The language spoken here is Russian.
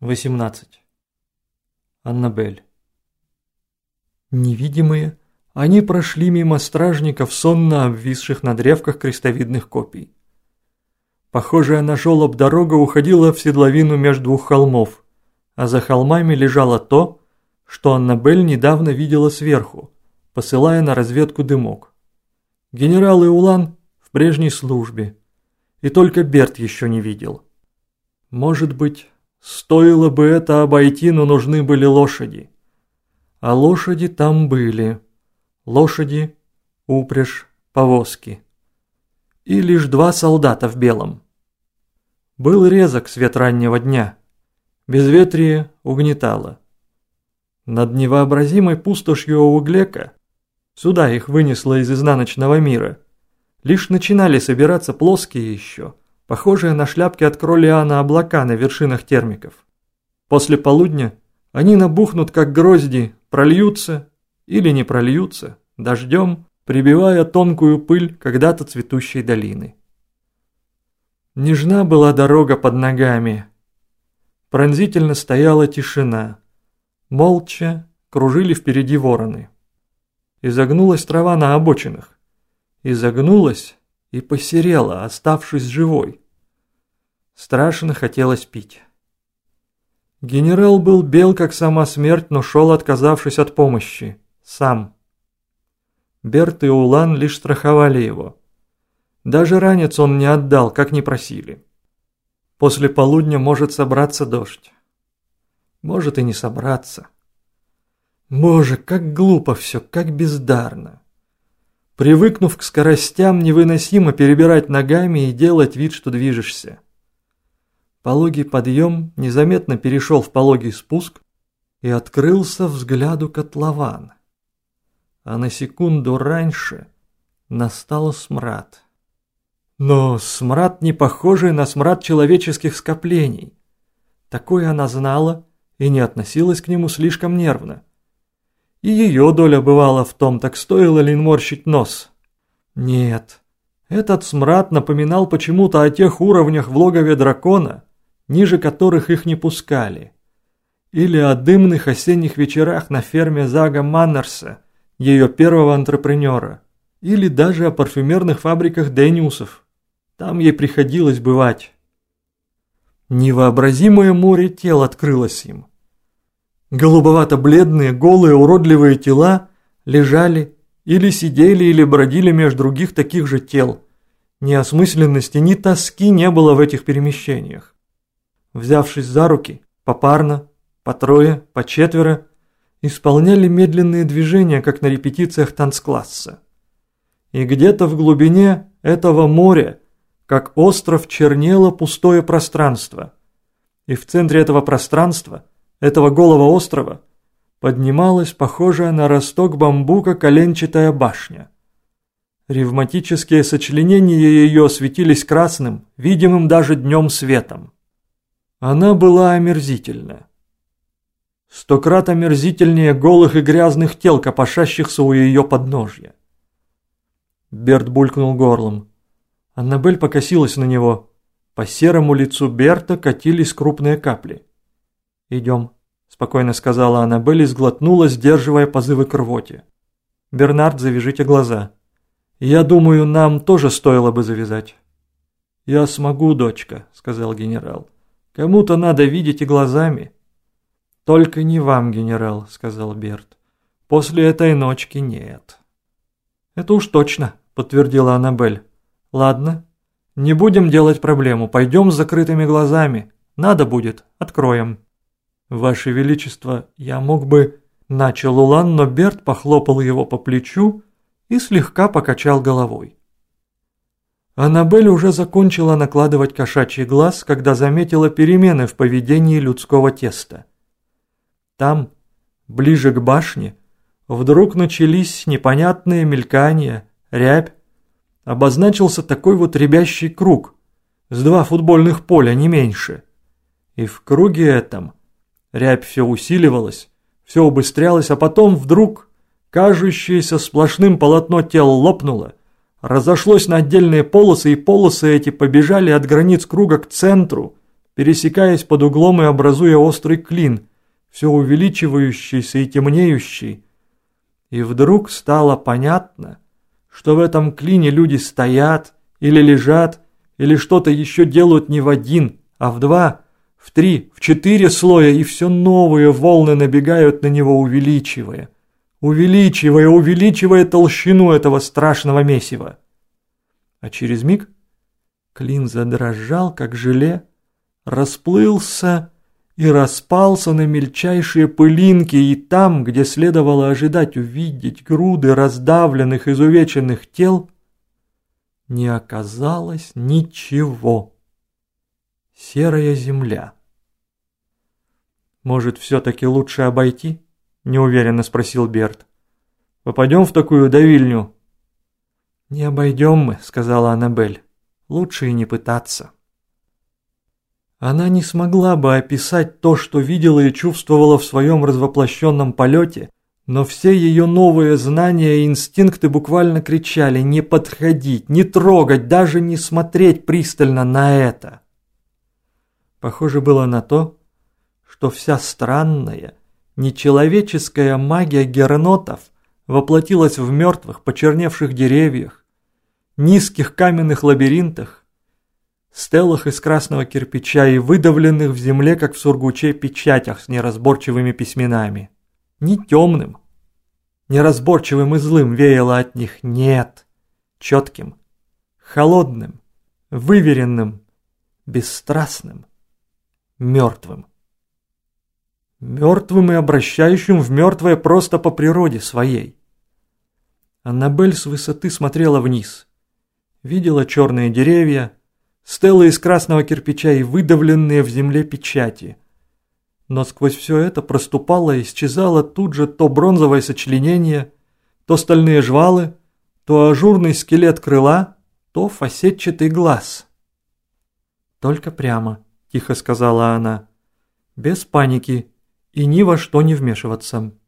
18. Аннабель. Невидимые, они прошли мимо стражников, сонно обвисших на древках крестовидных копий. Похожая на жёлоб дорога уходила в седловину между двух холмов, а за холмами лежало то, что Аннабель недавно видела сверху, посылая на разведку дымок. Генерал Иулан в прежней службе, и только Берт еще не видел. Может быть, стоило бы это обойти, но нужны были лошади. А лошади там были. Лошади, упряжь, повозки. И лишь 2 солдата в белом. Был резок свет раннего дня. Безветрие угнетало. Над невообразимой пустошью Ауглека, сюда их вынесло из изнаночного мира, лишь начинали собираться плоские еще, похожие на шляпки от кролиана облака на вершинах термиков. После полудня они набухнут, как грозди, прольются или не прольются дождем, прибивая тонкую пыль когда-то цветущей долины. Нежна была дорога под ногами. Пронзительно стояла тишина. Молча кружили впереди вороны. Изогнулась трава на обочинах. Изогнулась и посерела, оставшись живой. Страшно хотелось пить. Генерал был бел, как сама смерть, но шел, отказавшись от помощи. Сам. Берт и Улан лишь страховали его. Даже ранец он не отдал, как не просили. После полудня может собраться дождь. Может и не собраться. Боже, как глупо все, как бездарно. Привыкнув к скоростям, невыносимо перебирать ногами и делать вид, что движешься. Пологий подъем незаметно перешел в пологий спуск и открылся взгляду котлован. А на секунду раньше настал смрад. Но смрад не похожий на смрад человеческих скоплений. Такое она знала и не относилась к нему слишком нервно. И ее доля бывала в том, так стоило ли морщить нос. Нет, этот смрад напоминал почему-то о тех уровнях в логове дракона, ниже которых их не пускали. Или о дымных осенних вечерах на ферме Зага Маннерса, ее первого антрепренера. Или даже о парфюмерных фабриках Дэниусов. Там ей приходилось бывать. Невообразимое море тел открылось им. Голубовато-бледные, голые, уродливые тела лежали или сидели, или бродили между других таких же тел. Ни осмысленности, ни тоски не было в этих перемещениях. Взявшись за руки, попарно, по трое, по четверо, исполняли медленные движения, как на репетициях танцкласса. И где-то в глубине этого моря, как остров, чернело пустое пространство. И в центре этого пространства, этого голого острова, поднималась похожая на росток бамбука коленчатая башня. Ревматические сочленения ее светились красным, видимым даже днем светом. Она была омерзительна. 100 крат омерзительнее голых и грязных тел, копошащихся у ее подножья. Берт булькнул горлом. Аннабель покосилась на него. По серому лицу Берта катились крупные капли. «Идем», – спокойно сказала Аннабель и сглотнула, сдерживая позывы к рвоте. «Бернард, завяжите глаза. Я думаю, нам тоже стоило бы завязать». «Я смогу, дочка», – сказал генерал. «Кому-то надо видеть и глазами». «Только не вам, генерал», – сказал Берт. «После этой ночки нет». «Это уж точно», – подтвердила Аннабель. «Ладно, не будем делать проблему, пойдем с закрытыми глазами. Надо будет, откроем». «Ваше Величество, я мог бы...» – начал Улан, но Берт похлопал его по плечу и слегка покачал головой. Аннабель уже закончила накладывать кошачий глаз, когда заметила перемены в поведении людского теста. Там, ближе к башне, вдруг начались непонятные мелькания, рябь. Обозначился такой вот рябящий круг, с 2 футбольных поля, не меньше. И в круге этом рябь все усиливалась, все убыстрялось, а потом вдруг кажущееся сплошным полотно тел лопнуло, разошлось на отдельные полосы, и полосы эти побежали от границ круга к центру, пересекаясь под углом и образуя острый клин, все увеличивающийся и темнеющий. И вдруг стало понятно, что в этом клине люди стоят или лежат, или что-то еще делают не в один, а в два, в три, в четыре слоя, и все новые волны набегают на него, увеличивая толщину этого страшного месива. А через миг клин задрожал, как желе, расплылся и распался на мельчайшие пылинки, и там, где следовало ожидать увидеть груды раздавленных, изувеченных тел, не оказалось ничего. Серая земля. «Может, все-таки лучше обойти?» – неуверенно спросил Берт. «Попадем в такую давильню?» «Не обойдем мы», – сказала Аннабель. «Лучше и не пытаться». Она не смогла бы описать то, что видела и чувствовала в своем развоплощенном полете, но все ее новые знания и инстинкты буквально кричали не подходить, не трогать, даже не смотреть пристально на это. Похоже было на то, что вся странная, нечеловеческая магия гернотов воплотилась в мертвых, почерневших деревьях, низких каменных лабиринтах, стеллах из красного кирпича и выдавленных в земле, как в сургуче, печатях с неразборчивыми письменами. Не темным, неразборчивым и злым веяло от них, нет, четким, холодным, выверенным, бесстрастным, мертвым. Мертвым и обращающим в мертвое просто по природе своей. Аннабель с высоты смотрела вниз, видела черные деревья, стелы из красного кирпича и выдавленные в земле печати. Но сквозь все это проступало и исчезало тут же то бронзовое сочленение, то стальные жвалы, то ажурный скелет крыла, то фасетчатый глаз. «Только прямо», – тихо сказала она, – «без паники и ни во что не вмешиваться».